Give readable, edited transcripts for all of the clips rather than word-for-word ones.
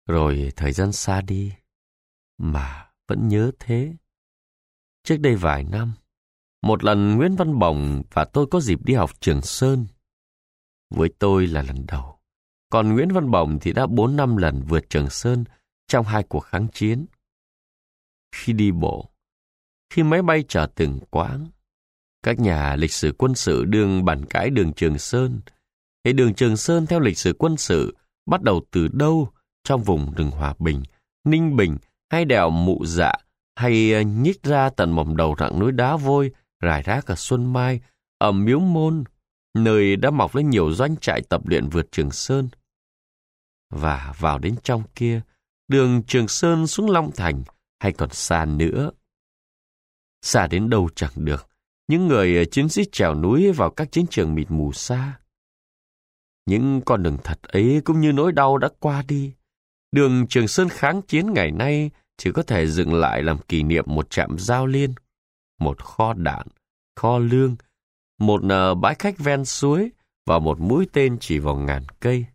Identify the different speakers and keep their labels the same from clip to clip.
Speaker 1: Rồi thời gian xa đi, mà vẫn nhớ thế. Trước đây vài năm, một lần Nguyễn Văn Bồng và tôi có dịp đi học Trường Sơn. Với tôi là lần đầu, còn Nguyễn Văn Bồng thì đã 4-5 lần vượt Trường Sơn trong 2 cuộc kháng chiến. Khi đi bộ, khi máy bay chở từng quãng, các nhà lịch sử quân sự đương bàn cãi đường Trường Sơn. Thì đường Trường Sơn theo lịch sử quân sự bắt đầu từ đâu, trong vùng rừng Hòa Bình, Ninh Bình hay đèo Mụ Dạ, hay nhích ra tận mỏm đầu rặng núi Đá Vôi rải rác ở Xuân Mai, ở Miếu Môn, nơi đã mọc lên nhiều doanh trại tập luyện vượt Trường Sơn. Và vào đến trong kia, đường Trường Sơn xuống Long Thành hay còn xa nữa. Xa đến đâu chẳng được, những người chiến sĩ trèo núi vào các chiến trường mịt mù xa. Những con đường thật ấy cũng như nỗi đau đã qua đi. Đường Trường Sơn kháng chiến ngày nay chỉ có thể dựng lại làm kỷ niệm một trạm giao liên, một kho đạn, kho lương, một bãi khách ven suối và một mũi tên chỉ vào ngàn cây.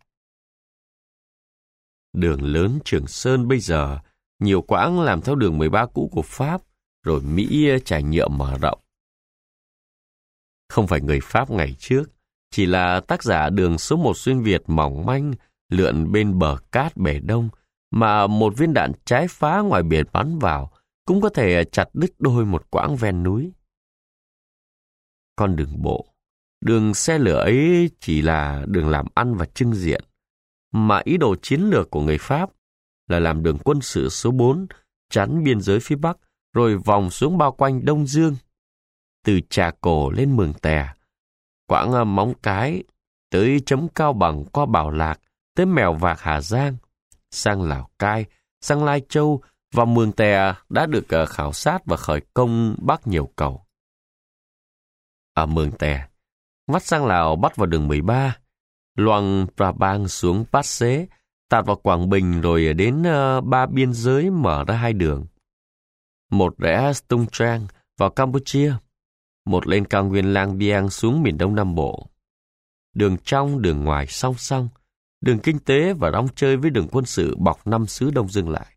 Speaker 1: Đường lớn Trường Sơn bây giờ nhiều quãng làm theo đường 13 cũ của Pháp, rồi Mỹ trải nhựa mở rộng. Không phải người Pháp ngày trước, chỉ là tác giả đường số 1 xuyên Việt mỏng manh lượn bên bờ cát bể Đông, mà một viên đạn trái phá ngoài biển bắn vào cũng có thể chặt đứt đôi một quãng ven núi. Con đường bộ, đường xe lửa ấy chỉ là đường làm ăn và trưng diện, mà ý đồ chiến lược của người Pháp là làm đường quân sự số 4 chắn biên giới phía Bắc, rồi vòng xuống bao quanh Đông Dương, từ Trà Cổ lên Mường Tè, quãng Móng Cái, tới chấm Cao Bằng qua Bảo Lạc, tới Mèo Vạc Hà Giang, sang Lào Cai, sang Lai Châu, và Mường Tè đã được khảo sát và khởi công bắc nhiều cầu. Ở Mường Tè, vắt sang Lào bắt vào đường 13, Luang Prabang xuống Pát Xế, tạt vào Quảng Bình rồi đến 3 biên giới mở ra 2 đường. Một rẽ Tung Trang vào Campuchia, một lên cao nguyên Lang Biang xuống miền Đông Nam Bộ. Đường trong, đường ngoài song song, đường kinh tế và đóng chơi với đường quân sự bọc 5 xứ Đông Dương lại.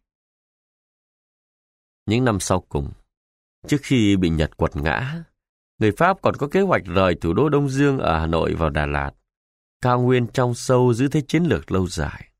Speaker 1: Những năm sau cùng, trước khi bị Nhật quật ngã, người Pháp còn có kế hoạch rời thủ đô Đông Dương ở Hà Nội vào Đà Lạt, cao nguyên trong sâu giữ thế chiến lược lâu dài.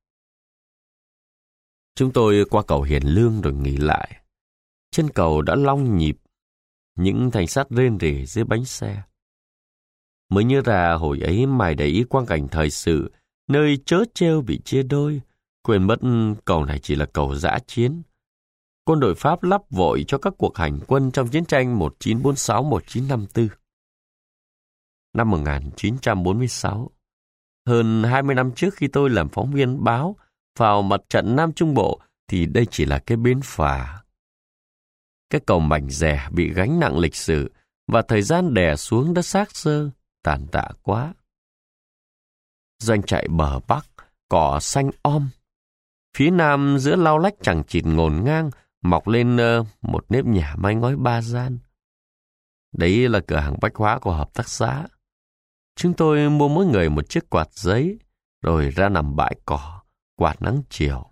Speaker 1: Chúng tôi qua cầu Hiền Lương rồi nghỉ lại. Trên cầu đã long nhịp, những thanh sắt rên rỉ dưới bánh xe. Mới nhớ ra hồi ấy mày để ý quang cảnh thời sự, nơi trớ trêu bị chia đôi, quên mất cầu này chỉ là cầu dã chiến. Quân đội Pháp lắp vội cho các cuộc hành quân trong chiến tranh 1946-1954. Năm 1946, hơn 20 năm trước khi tôi làm phóng viên báo vào mặt trận Nam Trung Bộ, thì đây chỉ là cái bến phà. Cái cầu mảnh dẻ bị gánh nặng lịch sử và thời gian đè xuống đã xác xơ, tàn tạ quá. Doanh trại bờ Bắc, cỏ xanh phía Nam giữa lau lách chẳng chịt ngổn ngang, mọc lên một nếp nhà mái ngói 3 gian. Đấy là cửa hàng bách hóa của hợp tác xã. Chúng tôi mua mỗi người một chiếc quạt giấy, rồi ra nằm bãi cỏ, quạt nắng chiều.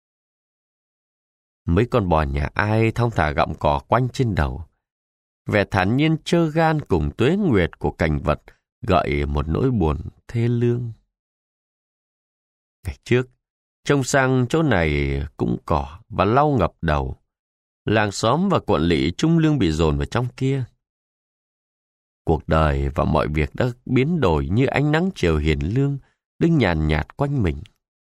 Speaker 1: Mấy con bò nhà ai thong thả gặm cỏ quanh trên đầu. Vẻ thản nhiên trơ gan cùng tuế nguyệt của cảnh vật gợi một nỗi buồn thê lương. Ngày trước, trông sang chỗ này cũng cỏ và lau ngập đầu. Làng xóm và quận lỵ trung lương bị dồn vào trong kia. Cuộc đời và mọi việc đã biến đổi như ánh nắng chiều hiền lương đứng nhàn nhạt quanh mình.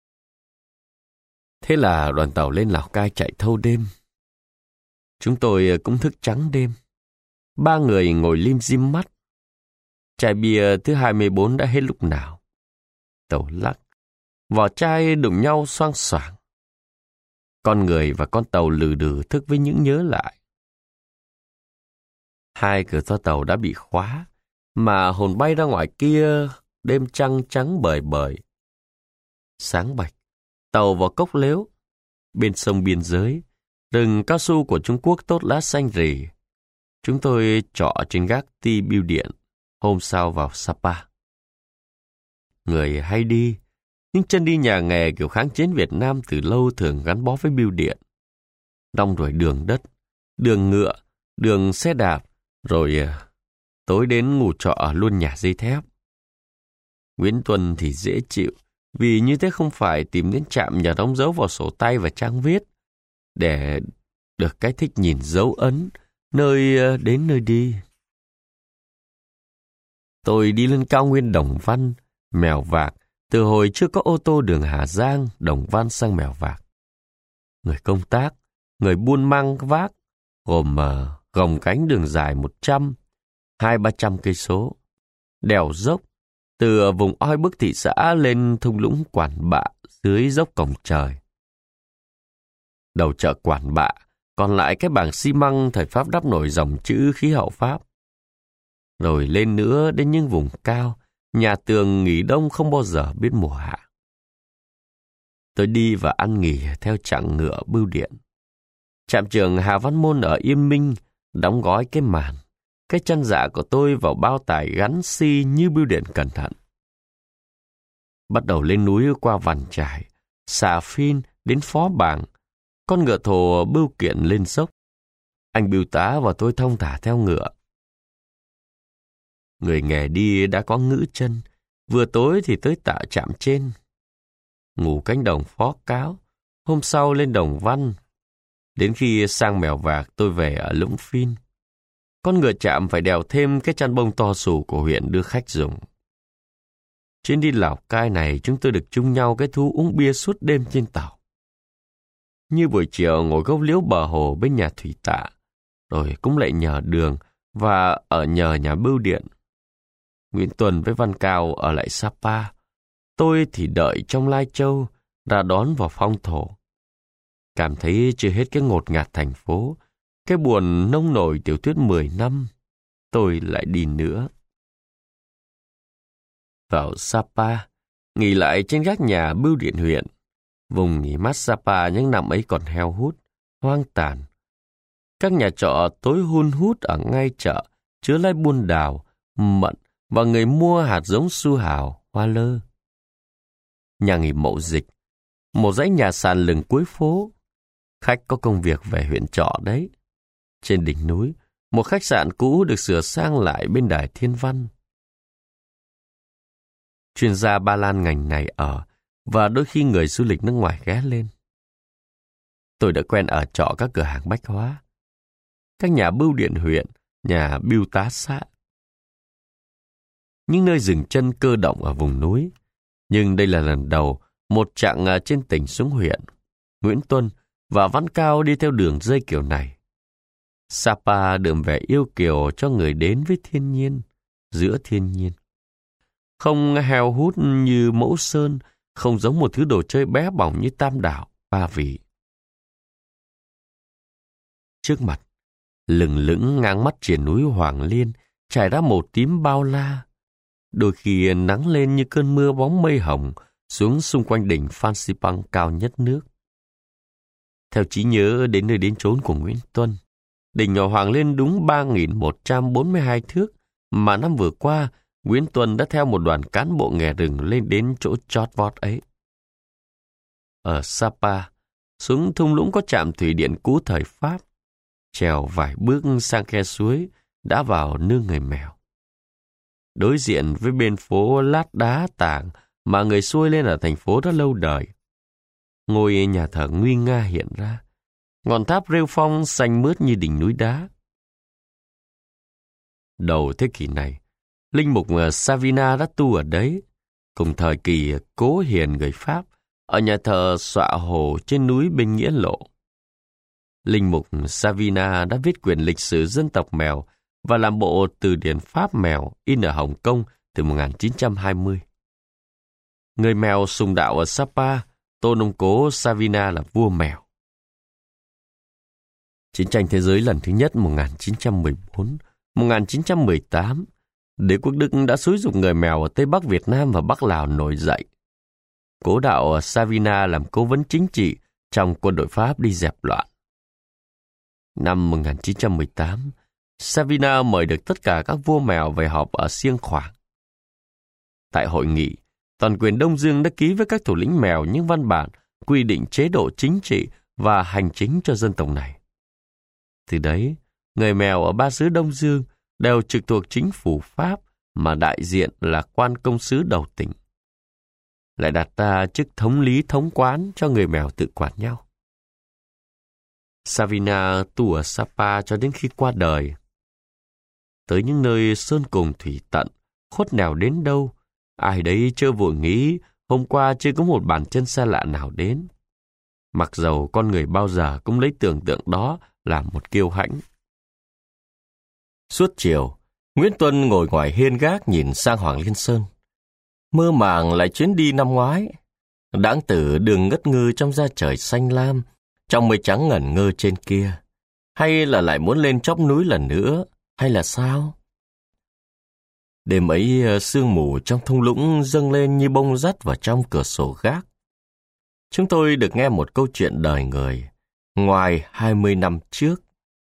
Speaker 1: Thế là đoàn tàu lên Lào Cai chạy thâu đêm. Chúng tôi cũng thức trắng đêm. 3 người ngồi lim dim mắt. Chai bia thứ 24 đã hết lúc nào. Tàu lắc, vỏ chai đụng nhau xoang xoảng. Con người và con tàu lừ đừ thức với những nhớ lại. 2 cửa toa tàu đã bị khóa, mà hồn bay ra ngoài kia, đêm trăng trắng bời bời. Sáng bạch, tàu vào cốc lếu. Bên sông biên giới, rừng cao su của Trung Quốc tốt lá xanh rì. Chúng tôi trọ trên gác ti bưu điện, hôm sau vào Sapa. Người hay đi, những chân đi nhà nghề kiểu kháng chiến Việt Nam từ lâu thường gắn bó với bưu điện. Đong rồi đường đất, đường ngựa, đường xe đạp, rồi tối đến ngủ trọ luôn nhà dây thép. Nguyễn Tuân thì dễ chịu, vì như thế không phải tìm đến trạm nhờ đóng dấu vào sổ tay và trang viết, để được cái thích nhìn dấu ấn, nơi đến nơi đi. Tôi đi lên cao nguyên Đồng Văn, Mèo Vạc, từ hồi chưa có ô tô đường Hà Giang, Đồng Văn sang Mèo Vạc. Người công tác, người buôn mang vác, gồm gồng cánh đường dài 200-300 cây số, đèo dốc, từ vùng oi bức thị xã lên thung lũng Quản Bạ dưới dốc Cổng Trời. Đầu chợ Quản Bạ, còn lại cái bảng xi măng thời Pháp đắp nổi dòng chữ khí hậu Pháp. Rồi lên nữa đến những vùng cao, nhà tường nghỉ đông không bao giờ biết mùa hạ. Tôi đi và ăn nghỉ theo chặng ngựa bưu điện. Trạm trường Hà Văn Môn ở Yên Minh đóng gói cái màn, cái chân dạ của tôi vào bao tải gắn xi như bưu điện cẩn thận. Bắt đầu lên núi qua Vằn Trải, Xà Phin đến Phó Bàng, con ngựa thồ bưu kiện lên dốc. Anh bưu tá và tôi thong thả theo ngựa. Người nghề đi đã có ngữ chân, vừa tối thì tới tạ trạm trên. Ngủ cánh đồng Phó Cáo, hôm sau lên Đồng Văn. Đến khi sang Mèo Vạc tôi về ở Lũng Phin. Con ngựa trạm phải đèo thêm cái chăn bông to xù của huyện đưa khách dùng. Chuyến đi Lào Cai này chúng tôi được chung nhau cái thú uống bia suốt đêm trên tàu. Như buổi chiều ngồi gốc liễu bờ hồ bên nhà thủy tạ, rồi cũng lại nhờ đường và ở nhờ nhà bưu điện. Nguyễn Tuân với Văn Cao ở lại Sapa. Tôi thì đợi trong Lai Châu, ra đón vào Phong Thổ. Cảm thấy chưa hết cái ngột ngạt thành phố, cái buồn nông nổi tiểu thuyết 10 năm, tôi lại đi nữa. Vào Sapa, nghỉ lại trên gác nhà bưu điện huyện. Vùng nghỉ mát Sapa những năm ấy còn heo hút, hoang tàn. Các nhà trọ tối hun hút ở ngay chợ, chứa lấy buôn đào, mận và người mua hạt giống su hào, hoa lơ. Nhà nghỉ Mậu Dịch, một dãy nhà sàn lừng cuối phố. Khách có công việc về huyện trọ đấy. Trên đỉnh núi, một khách sạn cũ được sửa sang lại bên đài Thiên Văn. Chuyên gia Ba Lan ngành này ở, và đôi khi người du lịch nước ngoài ghé lên. Tôi đã quen ở trọ các cửa hàng bách hóa, các nhà bưu điện huyện, nhà bưu tá xã. Những nơi dừng chân cơ động ở vùng núi. Nhưng đây là lần đầu một chặng trên tỉnh xuống huyện. Nguyễn Tuân và Văn Cao đi theo đường dây kiểu này. Sapa đượm vẻ yêu kiều cho người đến với thiên nhiên, giữa thiên nhiên. Không heo hút như Mẫu Sơn, không giống một thứ đồ chơi bé bỏng như Tam Đảo, Ba Vì. Trước mặt, lừng lững ngang mắt triền núi Hoàng Liên, trải ra màu tím bao la. Đôi khi nắng lên như cơn mưa bóng mây hồng xuống xung quanh đỉnh Phan Xipang cao nhất nước. Theo trí nhớ đến nơi đến chốn của Nguyễn Tuân, đỉnh ở Hoàng Liên đúng 3.142 thước, mà năm vừa qua, Nguyễn Tuân đã theo một đoàn cán bộ nghè rừng lên đến chỗ chót vót ấy. Ở Sapa, xuống thung lũng có trạm thủy điện cũ thời Pháp, trèo vài bước sang khe suối, đã vào nương người Mèo. Đối diện với bên phố lát đá tảng mà người xuôi lên ở thành phố đã lâu đời, ngôi nhà thờ nguy nga hiện ra, ngọn tháp rêu phong xanh mướt như đỉnh núi đá. Đầu thế kỷ này, linh mục Savina đã tu ở đấy, cùng thời kỳ Cố Hiền người Pháp, ở nhà thờ Xọa Hồ trên núi bên Nghĩa Lộ. Linh mục Savina đã viết quyển lịch sử dân tộc Mèo và làm bộ từ điển Pháp Mèo in ở Hồng Kông từ 1920. Người Mèo sùng đạo ở Sapa tôn ông Cố Savina là vua mèo. Chiến tranh thế giới lần thứ nhất 1914-1918, đế quốc Đức đã xúi giục người Mèo ở Tây Bắc Việt Nam và Bắc Lào nổi dậy. Cố đạo Savina làm cố vấn chính trị trong quân đội Pháp đi dẹp loạn. Năm 1918, Savina mời được tất cả các vua mèo về họp ở Siêng Khoảng. Tại hội nghị, toàn quyền Đông Dương đã ký với các thủ lĩnh Mèo những văn bản quy định chế độ chính trị và hành chính cho dân tộc này. Từ đấy, người Mèo ở ba xứ Đông Dương đều trực thuộc chính phủ Pháp mà đại diện là quan công sứ đầu tỉnh. Lại đặt ra chức thống lý thống quán cho người Mèo tự quản nhau. Savina tu ở Sapa cho đến khi qua đời. Tới những nơi sơn cùng thủy tận, khuất nẻo đến đâu, ai đấy chớ vội nghĩ hôm qua chưa có một bàn chân xa lạ nào đến. Mặc dầu con người bao giờ cũng lấy tưởng tượng đó làm một kiêu hãnh. Suốt chiều, Nguyễn Tuân ngồi ngoài hiên gác nhìn sang Hoàng Liên Sơn. Mơ màng lại chuyến đi năm ngoái. Đãng tử đường ngất ngư trong da trời xanh lam, trong mây trắng ngẩn ngơ trên kia. Hay là lại muốn lên chóp núi lần nữa, hay là sao? Đêm ấy sương mù trong thung lũng dâng lên như bông dắt vào trong cửa sổ gác. Chúng tôi được nghe một câu chuyện đời người, ngoài 20 năm trước.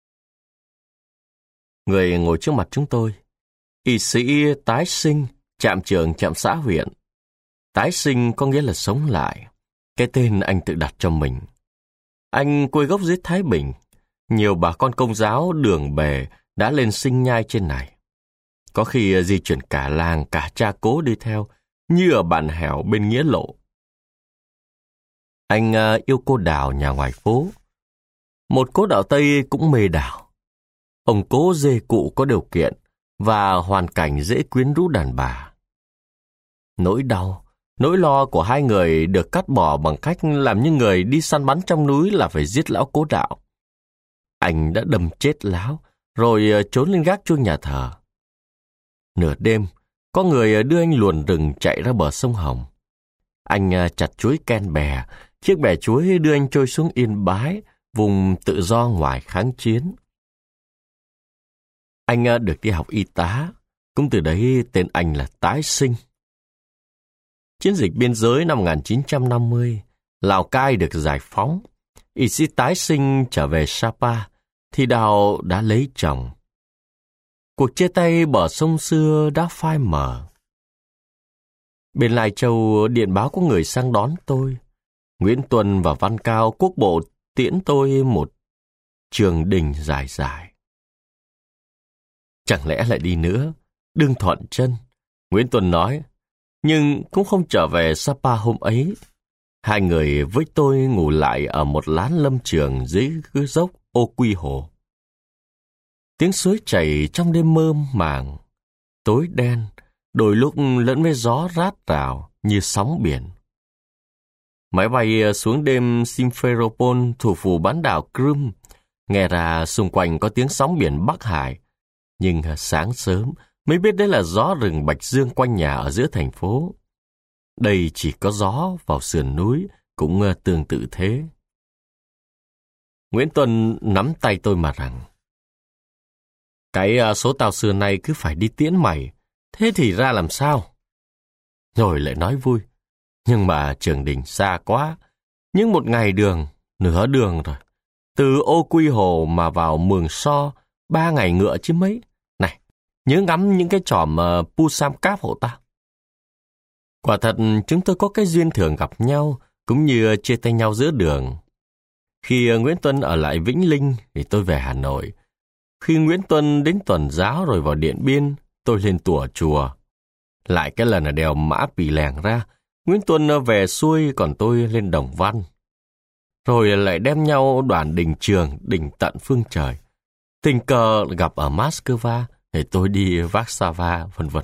Speaker 1: Người ngồi trước mặt chúng tôi, y sĩ tái sinh, trạm trưởng trạm xã huyện. Tái sinh có nghĩa là sống lại, cái tên anh tự đặt cho mình. Anh quê gốc dưới Thái Bình, nhiều bà con Công giáo đường bề đã lên sinh nhai trên này. Có khi di chuyển cả làng, cả cha cố đi theo, như ở bản hẻo bên Nghĩa Lộ. Anh yêu cô Đào nhà ngoài phố. Một cô đạo Tây cũng mê Đào. Ông cố dê cụ có điều kiện và hoàn cảnh dễ quyến rũ đàn bà. Nỗi đau, nỗi lo của hai người được cắt bỏ bằng cách làm như người đi săn bắn trong núi là phải giết lão Cố Đạo. Anh đã đâm chết lão, rồi trốn lên gác chuông nhà thờ. Nửa đêm, có người đưa anh luồn rừng chạy ra bờ sông Hồng. Anh chặt chuối ken bè, chiếc bè chuối đưa anh trôi xuống Yên Bái, vùng tự do ngoài kháng chiến. Anh được đi học y tá, cũng từ đấy tên anh là Tái Sinh. Chiến dịch biên giới năm 1950, Lào Cai được giải phóng. Y sĩ Tái Sinh trở về Sapa, thì Đào đã lấy chồng. Cuộc chia tay bờ sông xưa đã phai mờ. Bên Lai Châu điện báo có người sang đón tôi. Nguyễn Tuân và Văn Cao quốc bộ tiễn tôi một trường đình dài dài. Chẳng lẽ lại đi nữa? Đừng thuận chân. Nguyễn Tuân nói, nhưng cũng không trở về Sapa hôm ấy. Hai người với tôi ngủ lại ở một lán lâm trường dưới dốc Ô Quy Hồ. Tiếng suối chảy trong đêm mơ màng, tối đen, đôi lúc lẫn với gió rát rào như sóng biển. Máy bay xuống đêm Simferopol, thủ phủ bán đảo Crimea, nghe ra xung quanh có tiếng sóng biển Bắc Hải. Nhưng sáng sớm mới biết đấy là gió rừng bạch dương quanh nhà ở giữa thành phố. Đây chỉ có gió vào sườn núi, cũng tương tự thế. Nguyễn Tuân nắm tay tôi mà rằng, cái số tao xưa nay cứ phải đi tiễn mày, thế thì ra làm sao? Rồi lại nói vui, nhưng mà Trường Đình xa quá, nhưng một ngày đường, nửa đường rồi. Từ Ô Quy Hồ mà vào Mường So, 3 ngày ngựa chứ mấy. Này, nhớ ngắm những cái chòm Pusam Cáp hộ tao. Quả thật chúng tôi có cái duyên thường gặp nhau, cũng như chia tay nhau giữa đường. Khi Nguyễn Tuân ở lại Vĩnh Linh thì tôi về Hà Nội. Khi Nguyễn Tuân đến Tuần Giáo rồi vào Điện Biên, tôi lên Tùa Chùa. Lại cái lần ở đèo Mã Pì Lèng ra, Nguyễn Tuân về xuôi còn tôi lên Đồng Văn. Rồi lại đem nhau đoàn đình Trường, đình tận phương trời. Tình cờ gặp ở Moscow thì tôi đi Warsaw, vân vân.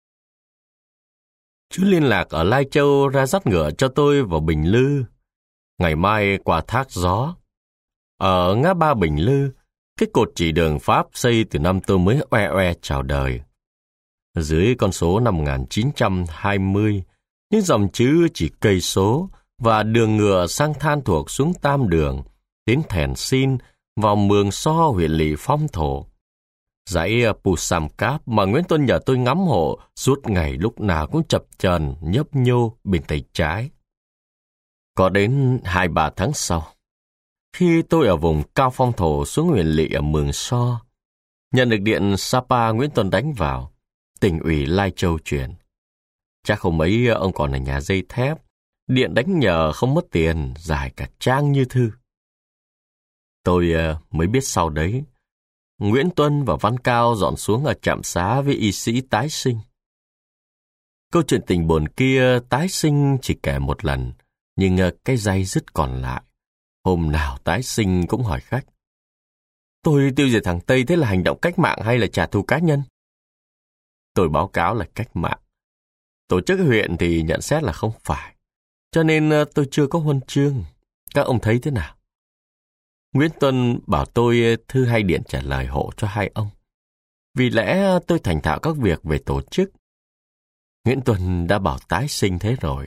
Speaker 1: Chú liên lạc ở Lai Châu ra dắt ngựa cho tôi vào Bình Lư. Ngày mai qua Thác Gió. Ở ngã ba Bình Lư, cái cột chỉ đường Pháp xây từ năm tôi mới oe oe chào đời. Dưới con số năm 1920, những dòng chữ chỉ cây số và đường ngựa sang Than Thuộc xuống Tam Đường, đến Thèn Xin, vào Mường So huyện lỵ Phong Thổ. Dãy Pusam Cáp mà Nguyễn Tuân nhờ tôi ngắm hộ suốt ngày lúc nào cũng chập chờn nhấp nhô bên tay trái. Có đến 2-3 tháng sau, khi tôi ở vùng Cao Phong Thổ xuống huyện lỵ ở Mường So, nhận được điện Sapa Nguyễn Tuân đánh vào, tỉnh ủy Lai Châu chuyển. Chắc hôm ấy ông còn ở nhà dây thép, điện đánh nhờ không mất tiền, dài cả trang như thư. Tôi mới biết sau đấy, Nguyễn Tuân và Văn Cao dọn xuống ở trạm xá với y sĩ tái sinh. Câu chuyện tình buồn kia tái sinh chỉ kể một lần, nhưng cái day dứt còn lại. Hôm nào tái sinh cũng hỏi khách: tôi tiêu diệt thằng Tây thế là hành động cách mạng hay là trả thù cá nhân? Tôi báo cáo là cách mạng. Tổ chức huyện thì nhận xét là không phải, cho nên tôi chưa có huân chương. Các ông thấy thế nào? Nguyễn Tuân bảo tôi thư hay điện trả lời hộ cho hai ông. Vì lẽ tôi thành thạo các việc về tổ chức. Nguyễn Tuân đã bảo tái sinh thế rồi.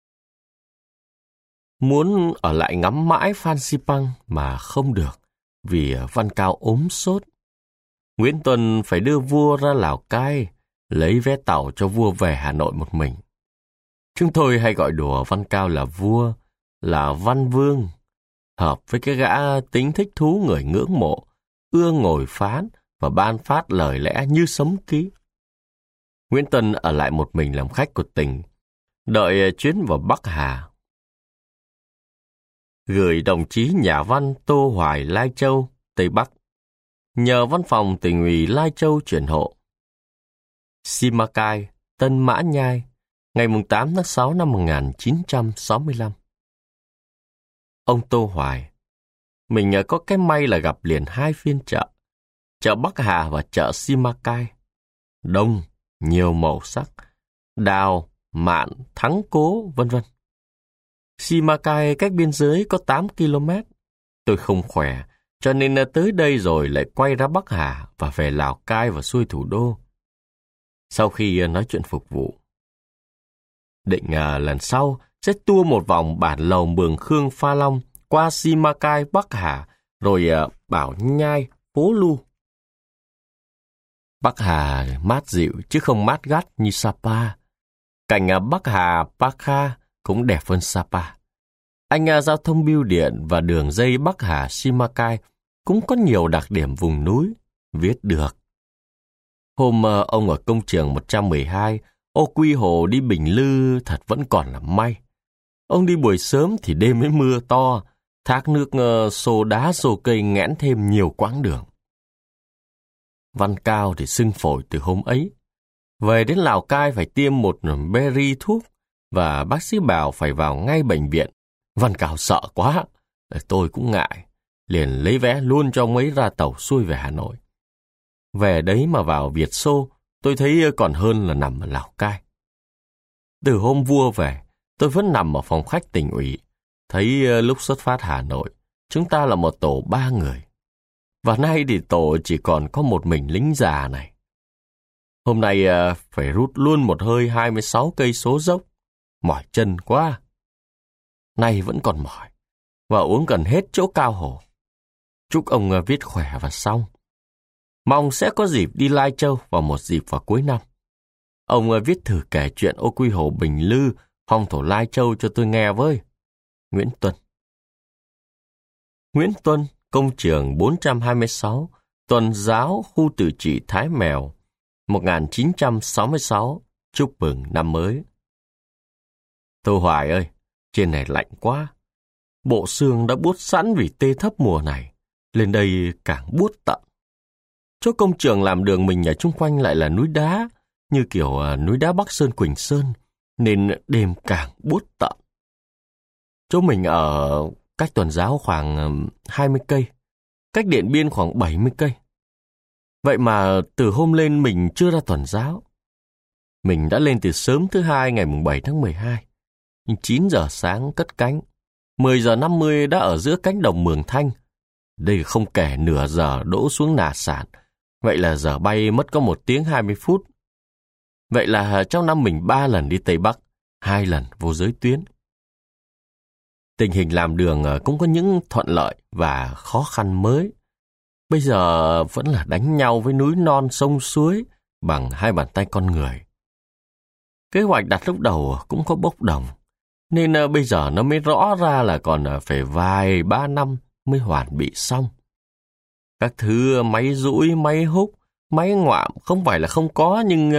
Speaker 1: Muốn ở lại ngắm mãi Phan Xipang mà không được, vì Văn Cao ốm sốt. Nguyễn Tuân phải đưa vua ra Lào Cai, lấy vé tàu cho vua về Hà Nội một mình. Chúng tôi hay gọi đùa Văn Cao là vua, là Văn Vương, hợp với cái gã tính thích thú người ngưỡng mộ, ưa ngồi phán và ban phát lời lẽ như sấm ký. Nguyễn Tuân ở lại một mình làm khách của tỉnh, đợi chuyến vào Bắc Hà. Gửi đồng chí nhà văn Tô Hoài Lai Châu, Tây Bắc, nhờ văn phòng tỉnh ủy Lai Châu chuyển hộ. Simacai, Tân Mã Nhai, ngày 8 tháng 6 năm 1965. Ông Tô Hoài, mình có cái may là gặp liền hai phiên chợ, chợ Bắc Hà và chợ Simacai. Đông, nhiều màu sắc, đào, mạn, thắng cố, vân vân. Simacai cách biên giới có 8 km. Tôi không khỏe, cho nên tới đây rồi lại quay ra Bắc Hà và về Lào Cai và xuôi thủ đô. Sau khi nói chuyện phục vụ, định lần sau sẽ tour một vòng bản lầu Mường Khương Pha Long qua Simacai Bắc Hà, rồi Bảo Nhai, Phố Lu. Bắc Hà mát dịu chứ không mát gắt như Sapa. Cảnh Bắc Hà, Pakha cũng đẹp hơn Sapa. Giao thông bưu điện và đường dây Bắc Hà Simacai cũng có nhiều đặc điểm vùng núi, viết được. Hôm ông ở công trường 112, ô Quy Hồ đi Bình Lư thật vẫn còn là may. Ông đi buổi sớm thì đêm mới mưa to, thác nước xô đá xô cây nghẽn thêm nhiều quãng đường. Văn Cao thì sưng phổi từ hôm ấy. Về đến Lào Cai phải tiêm một berry thuốc và bác sĩ bảo phải vào ngay bệnh viện. Văn Cao sợ quá, tôi cũng ngại, liền lấy vé luôn cho ông ấy ra tàu xuôi về Hà Nội. Về đấy mà vào Việt Xô, tôi thấy còn hơn là nằm ở Lào Cai. Từ hôm vua về, tôi vẫn nằm ở phòng khách tỉnh ủy. Thấy lúc xuất phát Hà Nội, chúng ta là một tổ 3 người. Và nay thì tổ chỉ còn có một mình lính già này. Hôm nay phải rút luôn một hơi 26 cây số dốc. Mỏi chân quá. Nay vẫn còn mỏi, và uống gần hết chỗ cao hồ. Chúc ông viết khỏe và xong. Mong sẽ có dịp đi Lai Châu vào một dịp vào cuối năm. Ông viết thử kể chuyện ô Quy Hồ Bình Lư, phong thổ Lai Châu cho tôi nghe với. Nguyễn Tuân. Nguyễn Tuân, công trường 426, Tuần giáo, khu tự trị Thái Mèo, 1966, chúc mừng năm mới. Tô Hoài ơi, trên này lạnh quá. Bộ xương đã buốt sẵn vì tê thấp mùa này, lên đây càng buốt tận. Chỗ công trường làm đường mình ở chung quanh lại là núi đá, như kiểu núi đá Bắc Sơn Quỳnh Sơn, nên đêm càng buốt tận. Chỗ mình ở cách Tuần giáo khoảng 20 cây, cách Điện Biên khoảng 70 cây. Vậy mà từ hôm lên mình chưa ra Tuần giáo. Mình đã lên từ sớm thứ Hai ngày 7 tháng 12. 9 giờ sáng cất cánh, 10 giờ 50 đã ở giữa cánh đồng Mường Thanh. Đây không kể nửa giờ đỗ xuống Nà Sản, vậy là giờ bay mất có 1 tiếng 20 phút. Vậy là trong năm mình 3 lần đi Tây Bắc, 2 lần vô giới tuyến. Tình hình làm đường cũng có những thuận lợi và khó khăn mới. Bây giờ vẫn là đánh nhau với núi non sông suối bằng 2 bàn tay con người. Kế hoạch đặt lúc đầu cũng có bốc đồng, nên bây giờ nó mới rõ ra là còn phải vài 3 năm mới hoàn bị xong. Các thứ máy dũi, máy húc, máy ngoạm không phải là không có, nhưng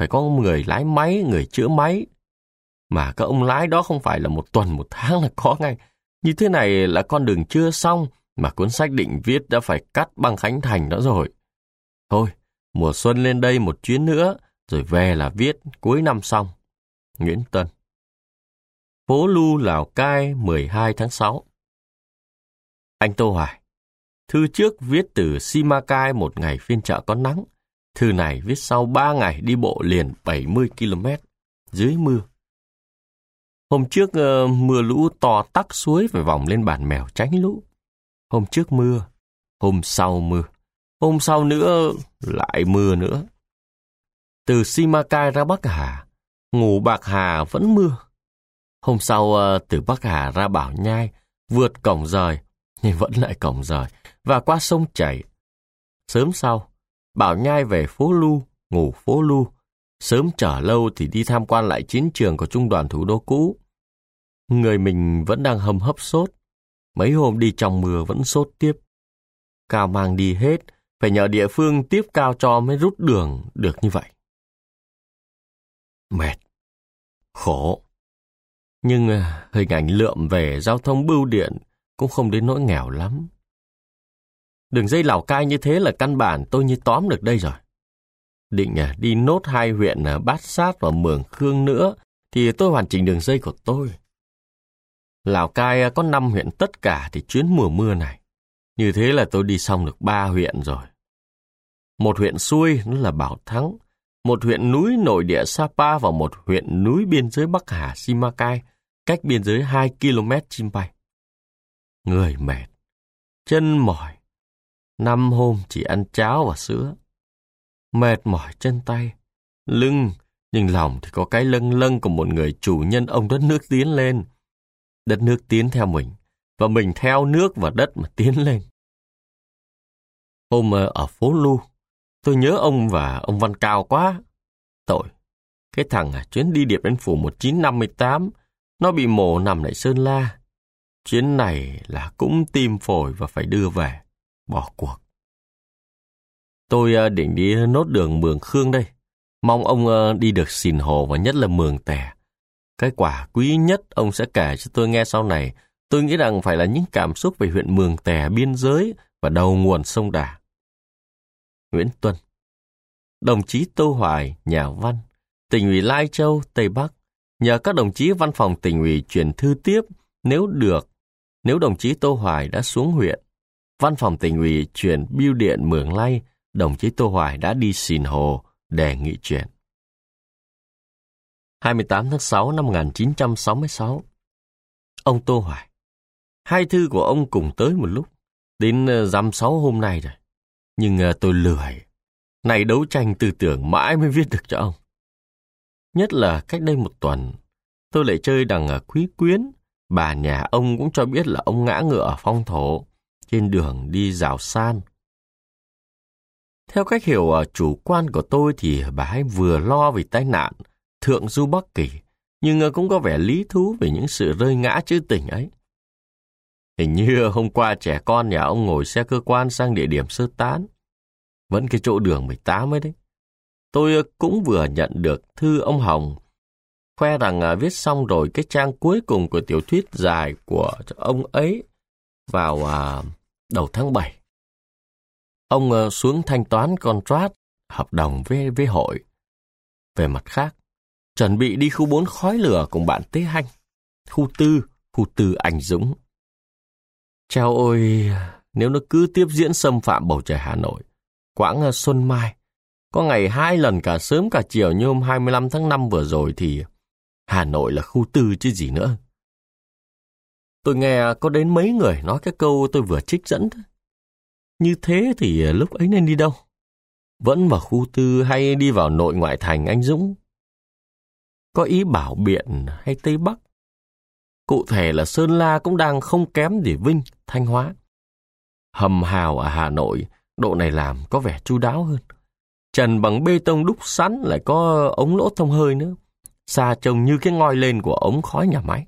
Speaker 1: phải có người lái máy, người chữa máy. Mà các ông lái đó không phải là 1 tuần 1 tháng là có ngay. Như thế này là con đường chưa xong, mà cuốn sách định viết đã phải cắt băng khánh thành đó rồi. Thôi, mùa xuân lên đây 1 chuyến nữa, rồi về là viết cuối năm xong. Nguyễn Tuân. Phố Lu, Lào Cai, 12 tháng 6. Anh Tô Hoài. Thư trước viết từ Simacai 1 ngày phiên chợ có nắng. Thư này viết sau 3 ngày đi bộ liền 70 km, dưới mưa. Hôm trước mưa lũ to tắc suối phải vòng lên Bản Mèo tránh lũ. Hôm trước mưa, hôm sau mưa, hôm sau nữa lại mưa nữa. Từ Simacai ra Bắc Hà, ngủ Bạc Hà vẫn mưa. Hôm sau từ Bắc Hà ra Bảo Nhai, vượt cổng rời, nhưng vẫn lại cổng rời, và qua sông chảy. Sớm sau, Bảo Nhai về phố Lu, ngủ phố Lu. Sớm trở lâu thì đi tham quan lại chiến trường của Trung đoàn Thủ đô cũ. Người mình vẫn đang hầm hấp sốt. Mấy hôm đi trong mưa vẫn sốt tiếp. Cao mang đi hết, phải nhờ địa phương tiếp cao cho mới rút đường được như vậy. Mệt, khổ. Nhưng hình ảnh lượm về giao thông bưu điện cũng không đến nỗi nghèo lắm. Đường dây Lào Cai như thế là căn bản tôi như tóm được đây rồi. Định đi nốt 2 huyện Bát Sát và Mường Khương nữa thì tôi hoàn chỉnh đường dây của tôi. Lào Cai có 5 huyện tất cả thì chuyến mùa mưa này. Như thế là tôi đi xong được 3 huyện rồi. 1 huyện xuôi nó là Bảo Thắng, 1 huyện núi nội địa Sapa và 1 huyện núi biên giới Bắc Hà Simacai, cách biên giới 2 km chim bay. Người mệt, chân mỏi, 5 hôm chỉ ăn cháo và sữa. Mệt mỏi chân tay, lưng, nhưng lòng thì có cái lâng lâng của một người chủ nhân ông đất nước tiến lên. Đất nước tiến theo mình, và mình theo nước và đất mà tiến lên. Hôm ở phố Lu, tôi nhớ ông và ông Văn Cao quá. Tội, cái thằng chuyến đi Điện Biên Phủ 1958, nó bị mổ nằm lại Sơn La. Chuyến này là cũng tim phổi và phải đưa về, bỏ cuộc. Tôi định đi nốt đường Mường Khương đây. Mong ông đi được Sìn Hồ và nhất là Mường Tè. Cái quả quý nhất ông sẽ kể cho tôi nghe sau này. Tôi nghĩ rằng phải là những cảm xúc về huyện Mường Tè biên giới và đầu nguồn sông Đà. Nguyễn Tuân. Đồng chí Tô Hoài, nhà văn, Tỉnh ủy Lai Châu, Tây Bắc, nhờ các đồng chí văn phòng tỉnh ủy chuyển thư tiếp nếu đồng chí Tô Hoài đã xuống huyện. Văn phòng tỉnh ủy chuyển bưu điện Mường Lay, đồng chí Tô Hoài đã đi Sìn Hồ đề nghị chuyển. 28 tháng 6 năm 1966. Ông Tô Hoài. 2 thư của ông cùng tới một lúc, đến dăm 6 hôm nay rồi. Nhưng tôi lười. Này đấu tranh tư tưởng mãi mới viết được cho ông. Nhất là cách đây 1 tuần, tôi lại chơi đằng Quý Quyến. Bà nhà ông cũng cho biết là ông ngã ngựa ở Phong Thổ, trên đường đi rào san. Theo cách hiểu chủ quan của tôi thì bà ấy vừa lo vì tai nạn Thượng Du Bắc Kỳ, nhưng cũng có vẻ lý thú về những sự rơi ngã trữ tình ấy. Hình như hôm qua trẻ con nhà ông ngồi xe cơ quan sang địa điểm sơ tán. Vẫn cái chỗ đường 18 ấy đấy. Tôi cũng vừa nhận được thư ông Hồng, khoe rằng viết xong rồi cái trang cuối cùng của tiểu thuyết dài của ông ấy vào đầu tháng 7. Ông xuống thanh toán contract, hợp đồng với hội. Về mặt khác, chuẩn bị đi khu 4 khói lửa cùng bạn Tế Hanh, khu 4 Anh Dũng. Chao ôi, nếu nó cứ tiếp diễn xâm phạm bầu trời Hà Nội, quãng xuân mai, có ngày 2 lần cả sớm cả chiều như hôm 25 tháng 5 vừa rồi thì Hà Nội là khu 4 chứ gì nữa. Tôi nghe có đến mấy người nói cái câu tôi vừa trích dẫn thôi. Như thế thì lúc ấy nên đi đâu? Vẫn vào khu 4 hay đi vào nội ngoại thành Anh Dũng? Có ý bảo Biện hay Tây Bắc? Cụ thể là Sơn La cũng đang không kém để Vinh, Thanh Hóa. Hầm hào ở Hà Nội, độ này làm có vẻ chu đáo hơn. Trần bằng bê tông đúc sẵn lại có ống lỗ thông hơi nữa. Xa trông như cái ngoi lên của ống khói nhà máy.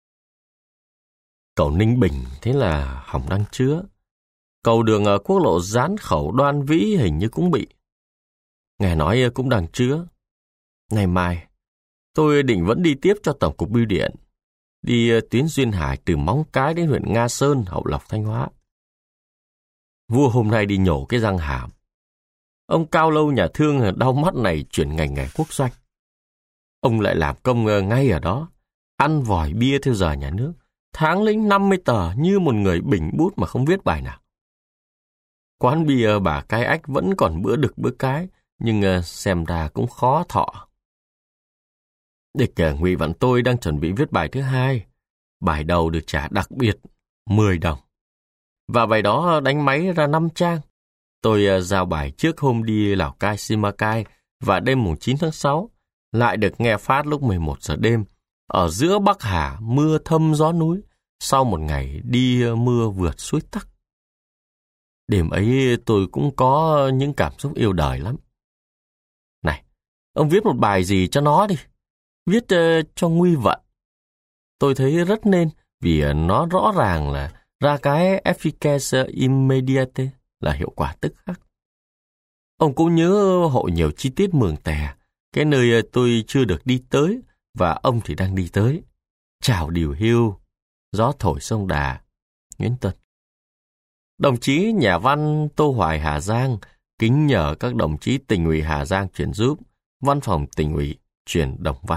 Speaker 1: Cầu Ninh Bình thế là hỏng đang chứa. Cầu đường quốc lộ Gián Khẩu Đoan Vĩ hình như cũng bị. Nghe nói cũng đang chứa. Ngày mai, tôi định vẫn đi tiếp cho Tổng cục Bưu điện, đi tuyến duyên hải từ Móng Cái đến huyện Nga Sơn, Hậu Lộc, Thanh Hóa. Vua hôm nay đi nhổ cái răng hàm. Ông Cao Lâu nhà thương đau mắt này chuyển ngành nghề quốc doanh. Ông lại làm công ngay ở đó, ăn vòi bia theo giờ nhà nước, tháng lĩnh 50 tờ như một người bình bút mà không viết bài nào. Quán bia bà Cái Ách vẫn còn bữa đực bữa cái, nhưng xem ra cũng khó thọ. Địch Ngụy Vạn Tôi đang chuẩn bị viết bài thứ hai. Bài đầu được trả đặc biệt 10 đồng. Và bài đó đánh máy ra 5 trang. Tôi giao bài trước hôm đi Lào Cai, Simacai và đêm mùng 9 tháng 6 lại được nghe phát lúc 11 giờ đêm. Ở giữa Bắc Hà, mưa thâm gió núi, sau một ngày đi mưa vượt suối Tắc. Đêm ấy tôi cũng có những cảm xúc yêu đời lắm. Này, ông viết một bài gì cho nó đi. Viết cho nguy vận. Tôi thấy rất nên, vì nó rõ ràng là ra cái efficace immediate là hiệu quả tức khắc. Ông cũng nhớ hộ nhiều chi tiết Mường Tè, cái nơi tôi chưa được đi tới và ông thì đang đi tới. Chào điều hưu, gió thổi sông Đà, Nguyễn Tuân. Đồng chí nhà văn Tô Hoài Hà Giang kính nhờ các đồng chí tỉnh ủy Hà Giang chuyển giúp, văn phòng tỉnh ủy chuyển đồng văn.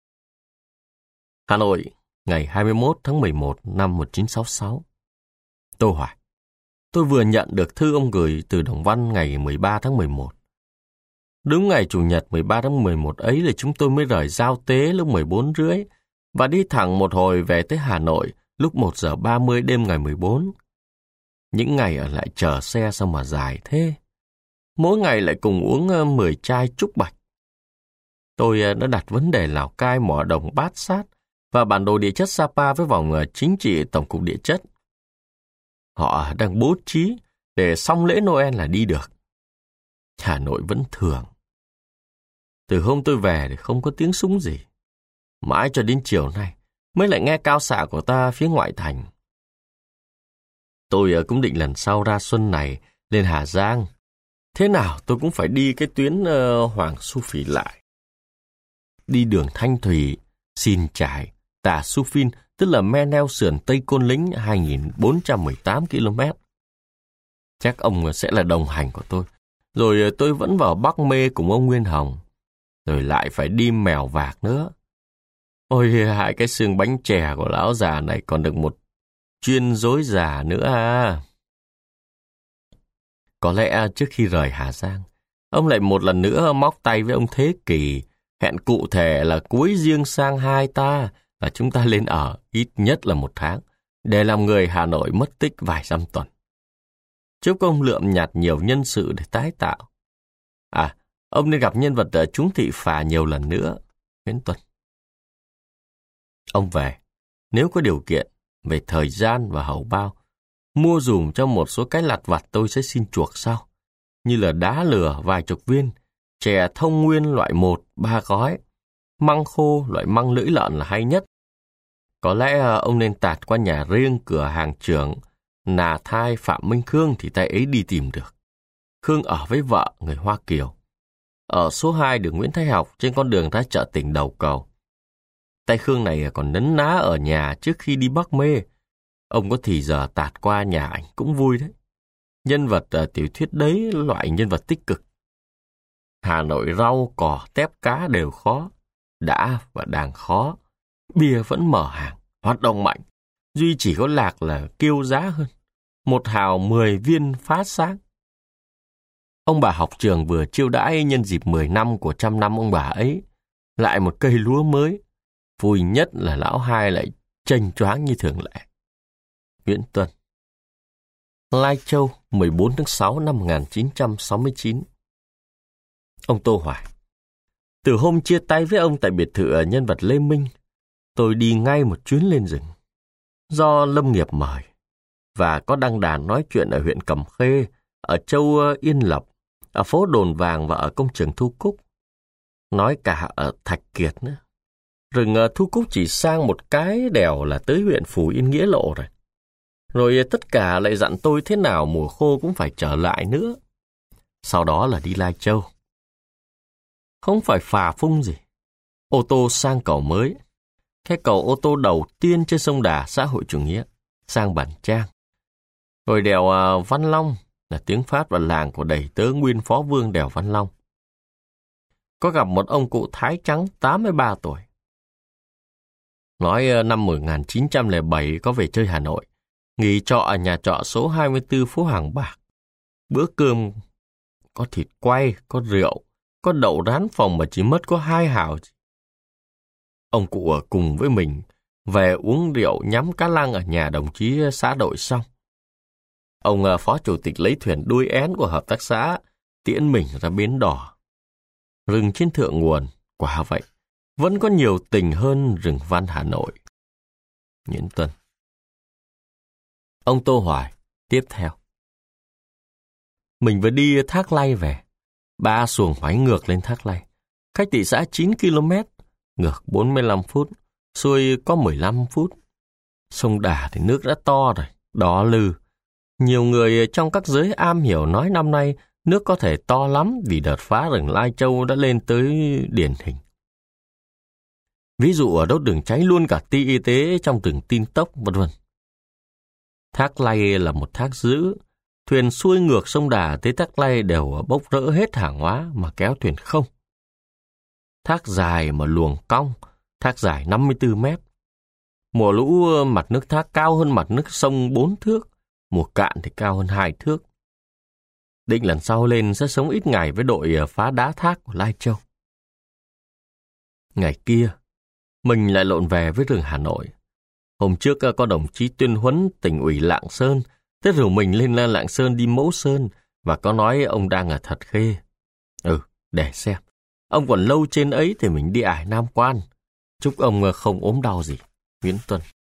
Speaker 1: Hà Nội, ngày 21 tháng 11 năm 1966. Tô Hoài, tôi vừa nhận được thư ông gửi từ Đồng Văn ngày 13 tháng 11. Đúng ngày Chủ nhật 13 tháng 11 ấy là chúng tôi mới rời Giao Tế lúc 14 rưỡi và đi thẳng một hồi về tới Hà Nội lúc 1 giờ 30 đêm ngày 14. Những ngày ở lại chờ xe sao mà dài thế? Mỗi ngày lại cùng uống 10 chai trúc bạch. Tôi đã đặt vấn đề Lào Cai, Mỏ Đồng, Bát Sát và bản đồ địa chất Sapa với vòng chính trị Tổng cục Địa chất. Họ đang bố trí để xong lễ Noel là đi được. Hà Nội vẫn thường. Từ hôm tôi về thì không có tiếng súng gì. Mãi cho đến chiều nay mới lại nghe cao xạ của ta phía ngoại thành. Tôi cũng định lần sau ra xuân này lên Hà Giang. Thế nào tôi cũng phải đi cái tuyến Hoàng Su Phỉ lại. Đi đường Thanh Thủy, Xin Trải, Tà Su Phin, tức là men eo sườn Tây Côn Lính 2.418 km. Chắc ông sẽ là đồng hành của tôi. Rồi tôi vẫn vào Bắc Mê cùng ông Nguyên Hồng. Rồi lại phải đi Mèo Vạc nữa. Ôi, hai cái xương bánh chè của lão già này còn được một chuyên rối già nữa à. Có lẽ trước khi rời Hà Giang, ông lại một lần nữa móc tay với ông Thế Kỳ, hẹn cụ thể là cuối Giêng Sang 2 ta là chúng ta lên ở ít nhất là 1 tháng, để làm người Hà Nội mất tích vài dăm tuần. Chúc ông lượm nhặt nhiều nhân sự để tái tạo. À, ông nên gặp nhân vật trúng thị phà nhiều lần nữa, Nguyễn Tuân. Ông về, nếu có điều kiện, về thời gian và hầu bao, mua dùm cho một số cái lặt vặt tôi sẽ xin chuộc sau, như là đá lửa vài chục viên, chè thông nguyên loại 1, 3 gói, măng khô loại măng lưỡi lợn là hay nhất. Có lẽ ông nên tạt qua nhà riêng cửa hàng trưởng Nà Thai Phạm Minh Khương thì tay ấy đi tìm được. Khương ở với vợ người Hoa Kiều, ở số 2 đường Nguyễn Thái Học trên con đường ra chợ tỉnh Đầu Cầu. Tay Khương này còn nấn ná ở nhà trước khi đi Bắc Mê. Ông có thì giờ tạt qua nhà ảnh cũng vui đấy. Nhân vật tiểu thuyết đấy loại nhân vật tích cực. Hà Nội rau, cỏ, tép cá đều khó. Đã và đang khó. Bia vẫn mở hàng, hoạt động mạnh. Duy chỉ có lạc là kêu giá hơn. 1 hào 10 viên phát sáng. Ông bà học trường vừa chiêu đãi nhân dịp 10 năm của 100 năm ông bà ấy. Lại một cây lúa mới. Vui nhất là lão hai lại chênh choáng như thường lệ. Nguyễn Tuân. Lai Châu, 14 tháng 6 năm 1969. Ông Tô Hoài. Từ hôm chia tay với ông tại biệt thự nhân vật Lê Minh, tôi đi ngay một chuyến lên rừng. Do Lâm Nghiệp mời, và có đăng đàn nói chuyện ở huyện Cẩm Khê, ở châu Yên Lập, ở phố Đồn Vàng và ở công trường Thu Cúc. Nói cả ở Thạch Kiệt nữa. Rừng Thu Cúc chỉ sang một cái đèo là tới huyện Phú Yên Nghĩa Lộ rồi. Rồi tất cả lại dặn tôi thế nào mùa khô cũng phải trở lại nữa. Sau đó là đi Lai Châu. Không phải phà phung gì. Ô tô sang cầu mới. Cái cầu ô tô đầu tiên trên sông Đà xã hội chủ nghĩa, sang Bản Trang. Rồi đèo Văn Long là tiếng Pháp và làng của đầy tớ nguyên phó vương đèo Văn Long. Có gặp một ông cụ Thái trắng 83 tuổi. Nói năm 1907 có về chơi Hà Nội, nghỉ trọ ở nhà trọ số 24 phố Hàng Bạc. Bữa cơm có thịt quay, có rượu, có đậu rán phòng mà chỉ mất có 2 hào. Ông cụ ở cùng với mình về uống rượu nhắm cá lăng ở nhà đồng chí xã đội xong. Ông phó chủ tịch lấy thuyền đuôi én của hợp tác xã tiễn mình ra bến đò. Rừng trên thượng nguồn, quả vậy, vẫn có nhiều tình hơn rừng văn Hà Nội. Nguyễn Tuân. Ông Tô Hoài tiếp theo. Mình vừa đi Thác Lay về. 3 xuồng máy ngược lên Thác Lay. Cách thị xã 9 km, ngược 45 phút, xuôi có 15 phút. Sông Đà thì nước đã to rồi, đỏ lừ. Nhiều người trong các giới am hiểu nói năm nay nước có thể to lắm vì đợt phá rừng Lai Châu đã lên tới điển hình. Ví dụ ở đốt đường cháy luôn cả ti y tế trong từng tin tốc, vân vân. Thác Lay là một thác dữ. Thuyền xuôi ngược sông Đà tới Thác Lay đều bốc rỡ hết hàng hóa mà kéo thuyền không. Thác dài mà luồng cong, thác dài 54 mét. Mùa lũ mặt nước thác cao hơn mặt nước sông 4 thước, mùa cạn thì cao hơn 2 thước. Định lần sau lên sẽ sống ít ngày với đội phá đá thác của Lai Châu. Ngày kia, mình lại lộn về với rừng Hà Nội. Hôm trước có đồng chí tuyên huấn tỉnh ủy Lạng Sơn, thế rủ mình lên Lạng Sơn đi Mẫu Sơn và có nói ông đang ở Thật Khê. Để xem. Ông còn lâu trên ấy thì mình đi Ải Nam Quan. Chúc ông không ốm đau gì. Nguyễn Tuân.